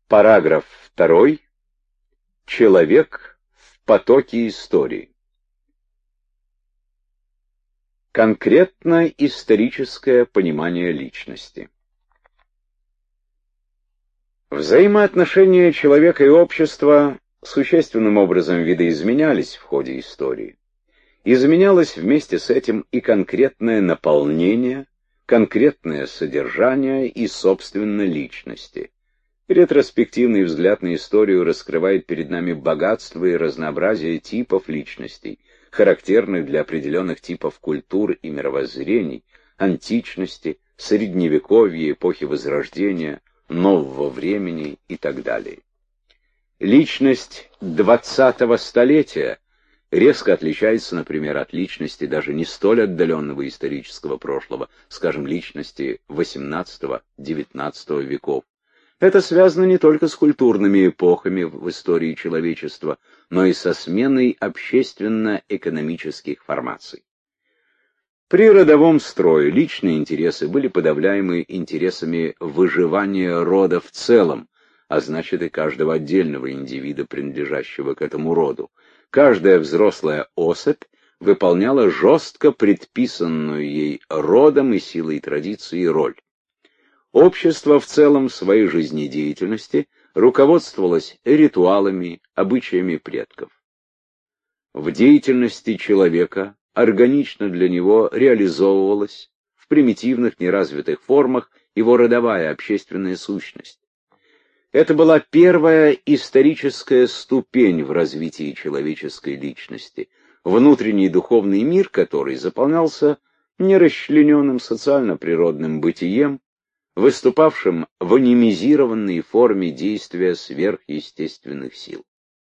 Параграф 2. Человек в потоке истории. Конкретно историческое понимание личности. Взаимоотношения человека и общества существенным образом видоизменялись в ходе истории. Изменялось вместе с этим и конкретное наполнение, конкретное содержание и, собственно, личности. Ретроспективный взгляд на историю раскрывает перед нами богатство и разнообразие типов личностей, характерных для определенных типов культур и мировоззрений, античности, средневековья, эпохи Возрождения, нового времени и так далее. Личность 20-го столетия резко отличается, например, от личности даже не столь отдаленного исторического прошлого, скажем, личности XVIII-XIX веков. Это связано не только с культурными эпохами в истории человечества, но и со сменой общественно-экономических формаций. При родовом строе личные интересы были подавляемы интересами выживания рода в целом, а значит и каждого отдельного индивида, принадлежащего к этому роду. Каждая взрослая особь выполняла жестко предписанную ей родом и силой традиции роль. Общество в целом в своей жизнедеятельности руководствовалось ритуалами, обычаями предков. В деятельности человека органично для него реализовывалась в примитивных неразвитых формах его родовая общественная сущность. Это была первая историческая ступень в развитии человеческой личности, внутренний духовный мир которой заполнялся нерасчлененным социально-природным бытием, выступавшим в анимизированной форме действия сверхъестественных сил.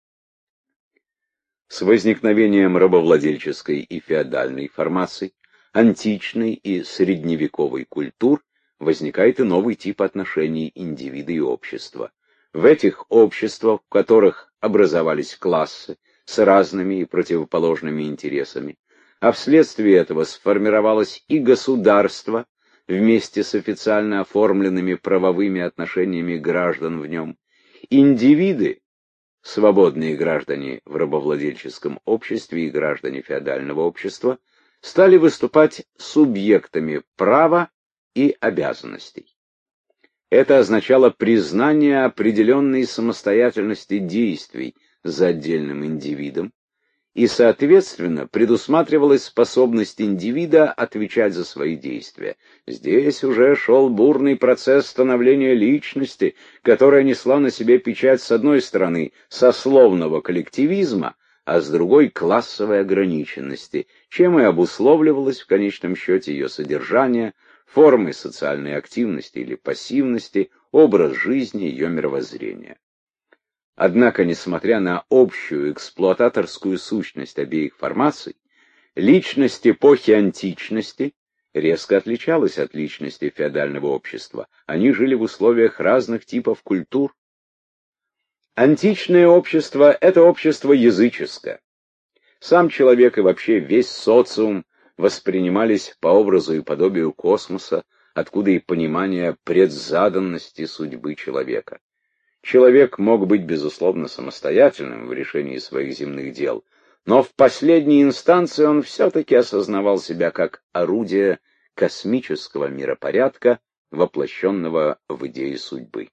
С возникновением рабовладельческой и феодальной формаций, античной и средневековой культур возникает и новый тип отношений индивида и общества. В этих обществах, в которых образовались классы с разными и противоположными интересами, а вследствие этого сформировалось и государство, вместе с официально оформленными правовыми отношениями граждан в нем, индивиды, свободные граждане в рабовладельческом обществе и граждане феодального общества, стали выступать субъектами права и обязанностей. Это означало признание определенной самостоятельности действий за отдельным индивидом, и, соответственно, предусматривалась способность индивида отвечать за свои действия. Здесь уже шел бурный процесс становления личности, которая несла на себе печать, с одной стороны, сословного коллективизма, а с другой — классовой ограниченности, чем и обусловливалось в конечном счете ее содержание, формы социальной активности или пассивности, образ жизни, ее мировоззрения. Однако, несмотря на общую эксплуататорскую сущность обеих формаций, личность эпохи античности резко отличалась от личности феодального общества. Они жили в условиях разных типов культур. Античное общество — это общество языческое. Сам человек и вообще весь социум воспринимались по образу и подобию космоса, откуда и понимание предзаданности судьбы человека. Человек мог быть, безусловно, самостоятельным в решении своих земных дел, но в последней инстанции он все-таки осознавал себя как орудие космического миропорядка, воплощенного в идее судьбы.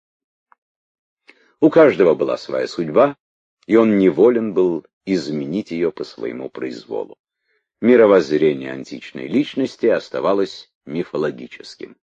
У каждого была своя судьба, и он неволен был изменить ее по своему произволу. Мировоззрение античной личности оставалось мифологическим.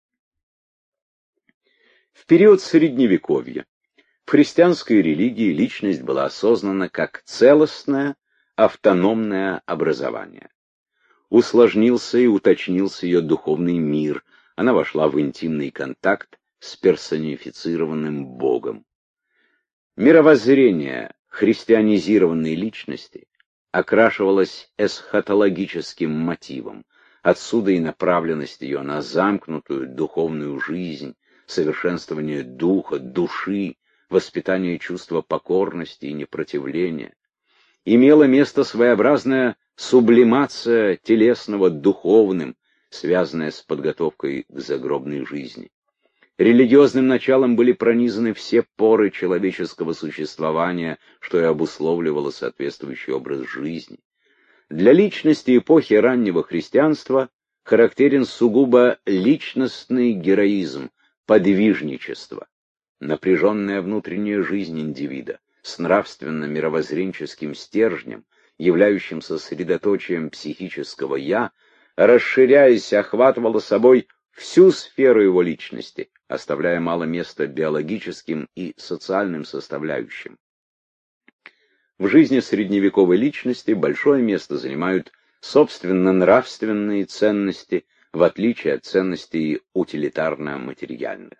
В период Средневековья в христианской религии личность была осознана как целостное, автономное образование. Усложнился и уточнился ее духовный мир, она вошла в интимный контакт с персонифицированным Богом. Мировоззрение христианизированной личности окрашивалось эсхатологическим мотивом, отсюда и направленность ее на замкнутую духовную жизнь, совершенствование духа, души, воспитание чувства покорности и непротивления. Имела место своеобразная сублимация телесного духовным, связанная с подготовкой к загробной жизни. Религиозным началом были пронизаны все поры человеческого существования, что и обусловливало соответствующий образ жизни. Для личности эпохи раннего христианства характерен сугубо личностный героизм, подвижничество. Напряженная внутренняя жизнь индивида с нравственно-мировоззренческим стержнем, являющимся средоточием психического «я», расширяясь, охватывала собой всю сферу его личности, оставляя мало места биологическим и социальным составляющим. В жизни средневековой личности большое место занимают собственно нравственные ценности, в отличие от ценностей утилитарно-материальных.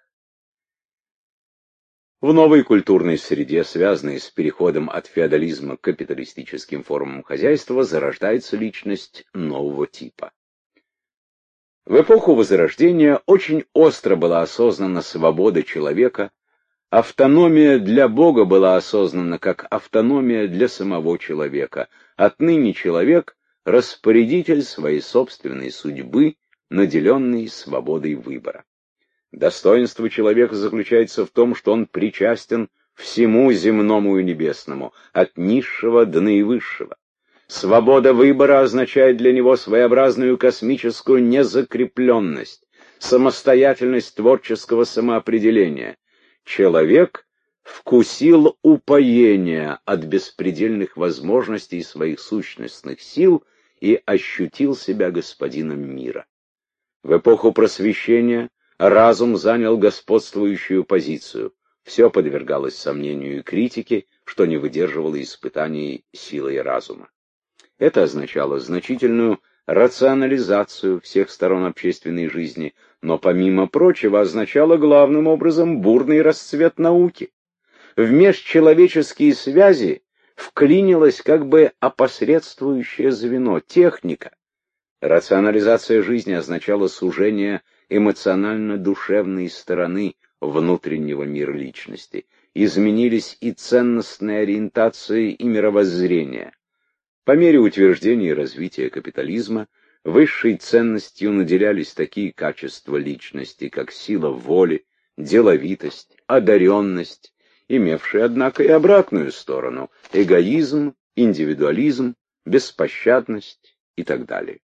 В новой культурной среде, связанной с переходом от феодализма к капиталистическим формам хозяйства, зарождается личность нового типа. В эпоху Возрождения очень остро была осознана свобода человека, автономия для Бога была осознана как автономия для самого человека. Отныне человек — распорядитель своей собственной судьбы, наделенный свободой выбора. Достоинство человека заключается в том, что он причастен всему земному и небесному, от низшего до наивысшего. Свобода выбора означает для него своеобразную космическую незакрепленность, самостоятельность творческого самоопределения. Человек вкусил упоения от беспредельных возможностей своих сущностных сил и ощутил себя господином мира. В эпоху Просвещения разум занял господствующую позицию. Все подвергалось сомнению и критике, что не выдерживало испытаний силой разума. Это означало значительную рационализацию всех сторон общественной жизни, но, помимо прочего, означало главным образом бурный расцвет науки. В межчеловеческие связи вклинилось как бы опосредствующее звено — техника. Рационализация жизни означала сужение эмоционально-душевной стороны внутреннего мира личности. Изменились и ценностные ориентации, и мировоззрение. По мере утверждения и развития капитализма высшей ценностью наделялись такие качества личности, как сила воли, деловитость, одаренность, имевшие, однако, и обратную сторону — эгоизм, индивидуализм, беспощадность и так далее.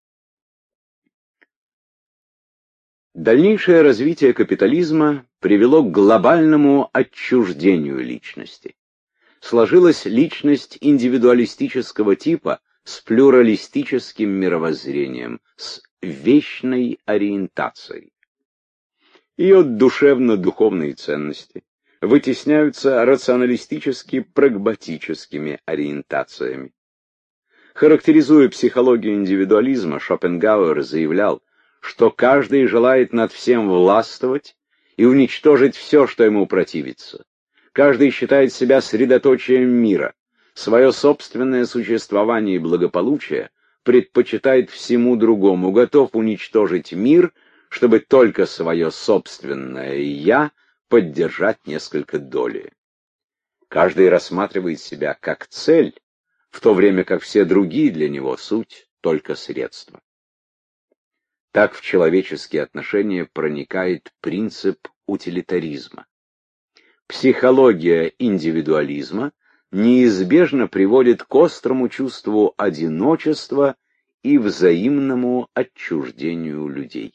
Дальнейшее развитие капитализма привело к глобальному отчуждению личности. Сложилась личность индивидуалистического типа с плюралистическим мировоззрением, с вечной ориентацией. Ее душевно-духовные ценности вытесняются рационалистически-прагматическими ориентациями. Характеризуя психологию индивидуализма, Шопенгауэр заявлял, что каждый желает над всем властвовать и уничтожить все, что ему противится. Каждый считает себя средоточием мира, свое собственное существование и благополучие предпочитает всему другому, готов уничтожить мир, чтобы только свое собственное «я» поддержать несколько доли. Каждый рассматривает себя как цель, в то время как все другие для него суть только средства. Так в человеческие отношения проникает принцип утилитаризма. Психология индивидуализма неизбежно приводит к острому чувству одиночества и взаимному отчуждению людей.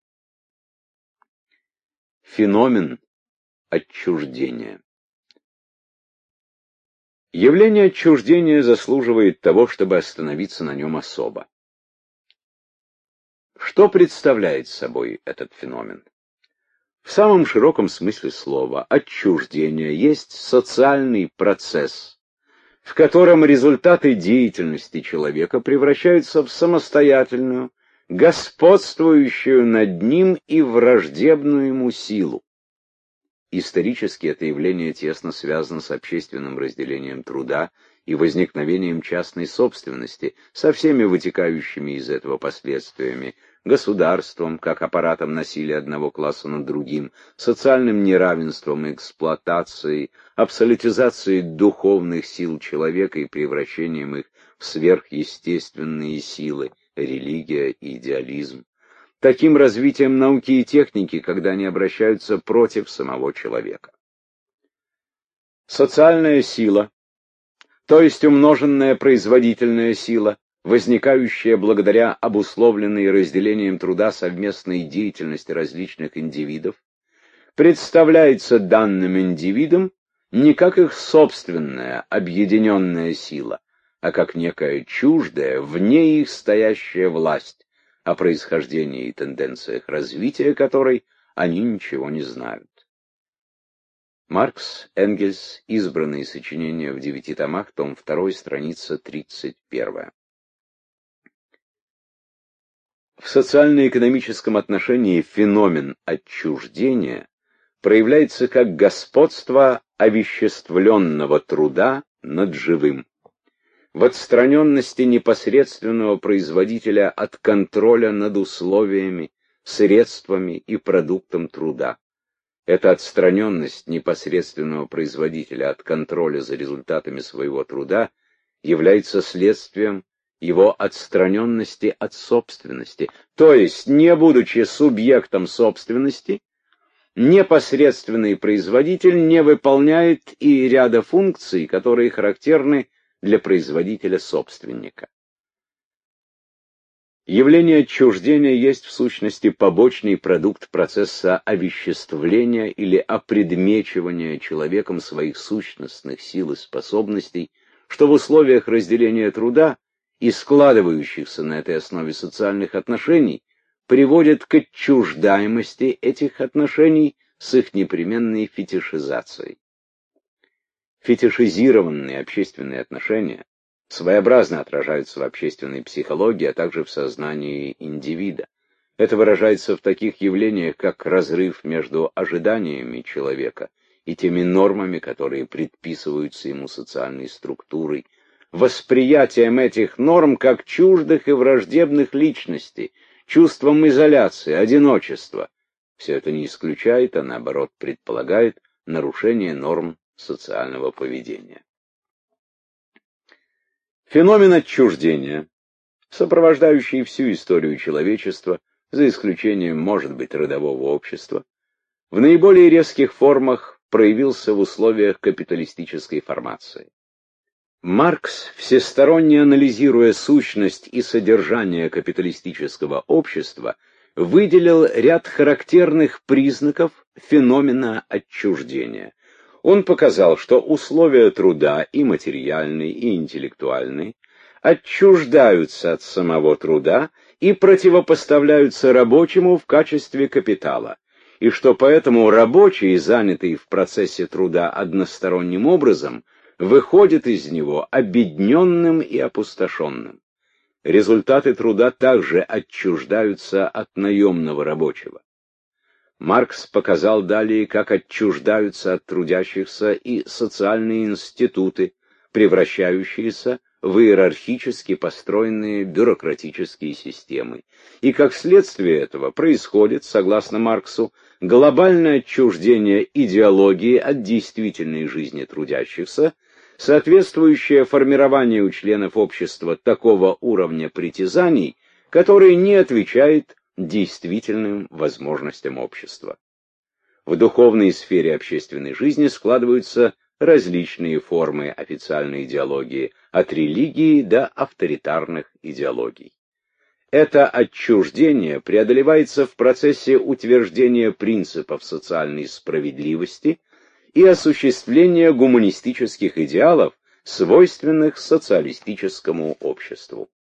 Феномен отчуждения. Явление отчуждения заслуживает того, чтобы остановиться на нем особо. Что представляет собой этот феномен? В самом широком смысле слова отчуждение есть социальный процесс, в котором результаты деятельности человека превращаются в самостоятельную, господствующую над ним и враждебную ему силу. Исторически это явление тесно связано с общественным разделением труда и возникновением частной собственности, со всеми вытекающими из этого последствиями: государством, как аппаратом насилия одного класса над другим, социальным неравенством и эксплуатацией, абсолютизацией духовных сил человека и превращением их в сверхъестественные силы, религия и идеализм. таким развитием науки и техники, когда они обращаются против самого человека. Социальная сила, то есть умноженная производительная сила, возникающая благодаря обусловленной разделением труда совместной деятельности различных индивидов, представляется данным индивидам не как их собственная объединенная сила, а как некая чуждая, вне их стоящая власть, о происхождении и тенденциях развития которой они ничего не знают. Маркс, Энгельс. Избранные сочинения в 9 томах, том 2, страница 31. В социально-экономическом отношении феномен отчуждения проявляется как господство овеществленного труда над живым, в отстраненности непосредственного производителя от контроля над условиями, средствами и продуктом труда. Эта отстраненность непосредственного производителя от контроля за результатами своего труда является следствием его отстраненности от собственности, то есть, не будучи субъектом собственности, непосредственный производитель не выполняет и ряда функций, которые характерны для производителя-собственника. Явление отчуждения есть в сущности побочный продукт процесса овеществления или опредмечивания человеком своих сущностных сил и способностей, что в условиях разделения труда и складывающихся на этой основе социальных отношений приводит к отчуждаемости этих отношений с их непременной фетишизацией. Фетишизированные общественные отношения своеобразно отражаются в общественной психологии, а также в сознании индивида. Это выражается в таких явлениях, как разрыв между ожиданиями человека и теми нормами, которые предписываются ему социальной структурой, восприятием этих норм как чуждых и враждебных личностей, чувством изоляции, одиночества. Все это не исключает, а наоборот предполагает нарушение норм социального поведения. Феномен отчуждения, сопровождающий всю историю человечества, за исключением, может быть, родового общества, в наиболее резких формах проявился в условиях капиталистической формации. Маркс, всесторонне анализируя сущность и содержание капиталистического общества, выделил ряд характерных признаков феномена отчуждения. Он показал, что условия труда, и материальные, и интеллектуальные, отчуждаются от самого труда и противопоставляются рабочему в качестве капитала, и что поэтому рабочий, занятый в процессе труда односторонним образом, выходит из него обедненным и опустошенным. Результаты труда также отчуждаются от наемного рабочего. Маркс показал далее, как отчуждаются от трудящихся и социальные институты, превращающиеся в иерархически построенные бюрократические системы, и как следствие этого происходит, согласно Марксу, глобальное отчуждение идеологии от действительной жизни трудящихся, соответствующее формированию у членов общества такого уровня притязаний, который не отвечает действительным возможностям общества. В духовной сфере общественной жизни складываются различные формы официальной идеологии, от религии до авторитарных идеологий. Это отчуждение преодолевается в процессе утверждения принципов социальной справедливости и осуществления гуманистических идеалов, свойственных социалистическому обществу.